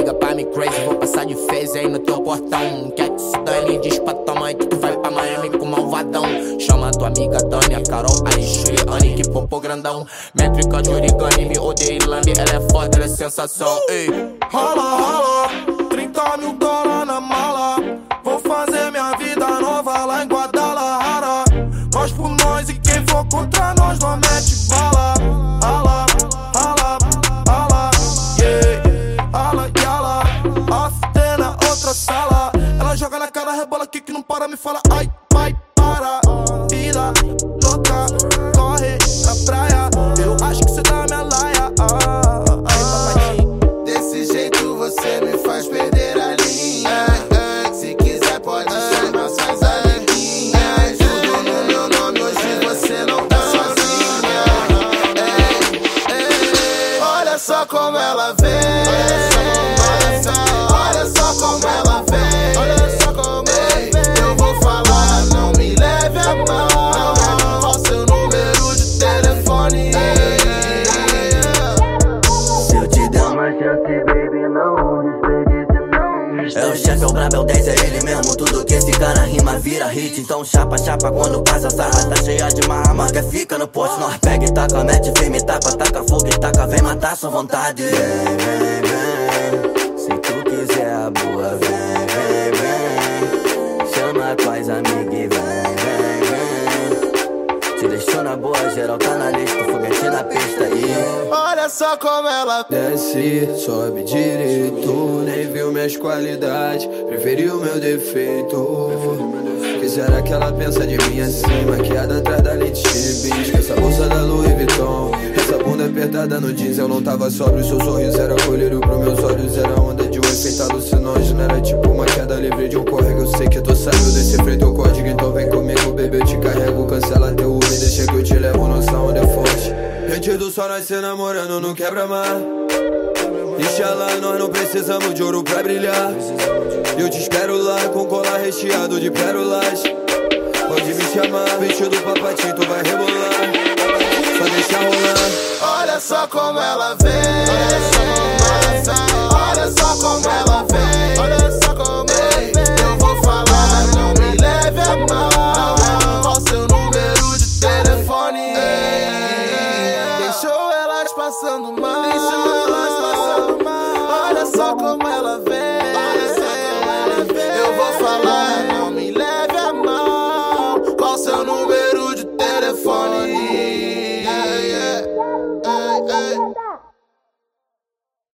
liga pra mim crazy, vou passar de phase aí no teu portão. Quer que se dane, diz pra tua mãe que tu vai pra Miami com malvadão. Chama tua amiga Dani, a Carol, a Juliane, que popô grandão. Métrica de origami, me odeia e lambe, ela é foda, ela é sensação. Ei. Rola, rola, 30 mil dólares na mala. Vou fazer minha vida nova lá em Guadalajara. Nós por nós e quem for contra nós não mete bala. Rala, rala, rala, yeah. Rala, yala, off na outra sala. Ela joga na cara, rebola aqui que não para, me fala ai, vai, para. Vida louca, corre na praia. Eu acho que cê tá minha laia. Desse jeito você me faz perder a linha. Se quiser pode chamar suas amiguinhas. Tudo no meu nome, hoje você não tá sozinha. Olha só como ela vem. Olha só como ela vem. Olha só como ela vem. Eu vou falar, não me leve a mal. Qual seu número de telefone? Se eu te der uma chance, baby, não desperdice, não. É o chefe, é o brabo, é o 10, é ele mesmo. Tudo que esse cara rima vira hit. Então chapa, chapa, quando passa a sarra tá cheia de marra. Marca fica no poste, nós pega e taca, mete firme, tapa, taca fogo e taca. Vem matar sua vontade. Vem, vem, vem. Se tu quiser a boa, vem, vem, vem. Chama tuas amigas e vem, vem, vem. Te deixou na boa, geral tá na lista. Foguete na pista e Olha só como ela desce, sobe direito. Nem viu minhas qualidades, preferiu meu defeito. Que será que ela pensa de mim assim? Maquiada atrás da lente Chibis, com essa bolsa da Louis Vuitton, essa bunda apertada no jeans. Eu não tava sóbrio, seu sorriso era colírio pros meus olhos. Era onda de um efeito alucinógeno. Era tipo uma queda livre de um corrego. Eu sei que tu saiu desse freio o código. Então vem comigo, baby, eu te carrego. Cancela teu Uber, deixa que eu te levo. Nossa onda é forte. Gente do sol, nós se namorando, não quebra-mar. Inshallah, nós não precisamos de ouro pra brilhar. Eu te espero lá, com colar recheado de pérolas. Pode me chamar, vestido papatinho, tu vai rebolar. Só deixa rolar. Olha só como ela vem. Olha só como ela vem. Olha só como ela vem. Eu vou falar, não me leve a mal. Qual seu número de telefone? Deixou elas passando mal. Olha só como ela vem. Eu vou falar.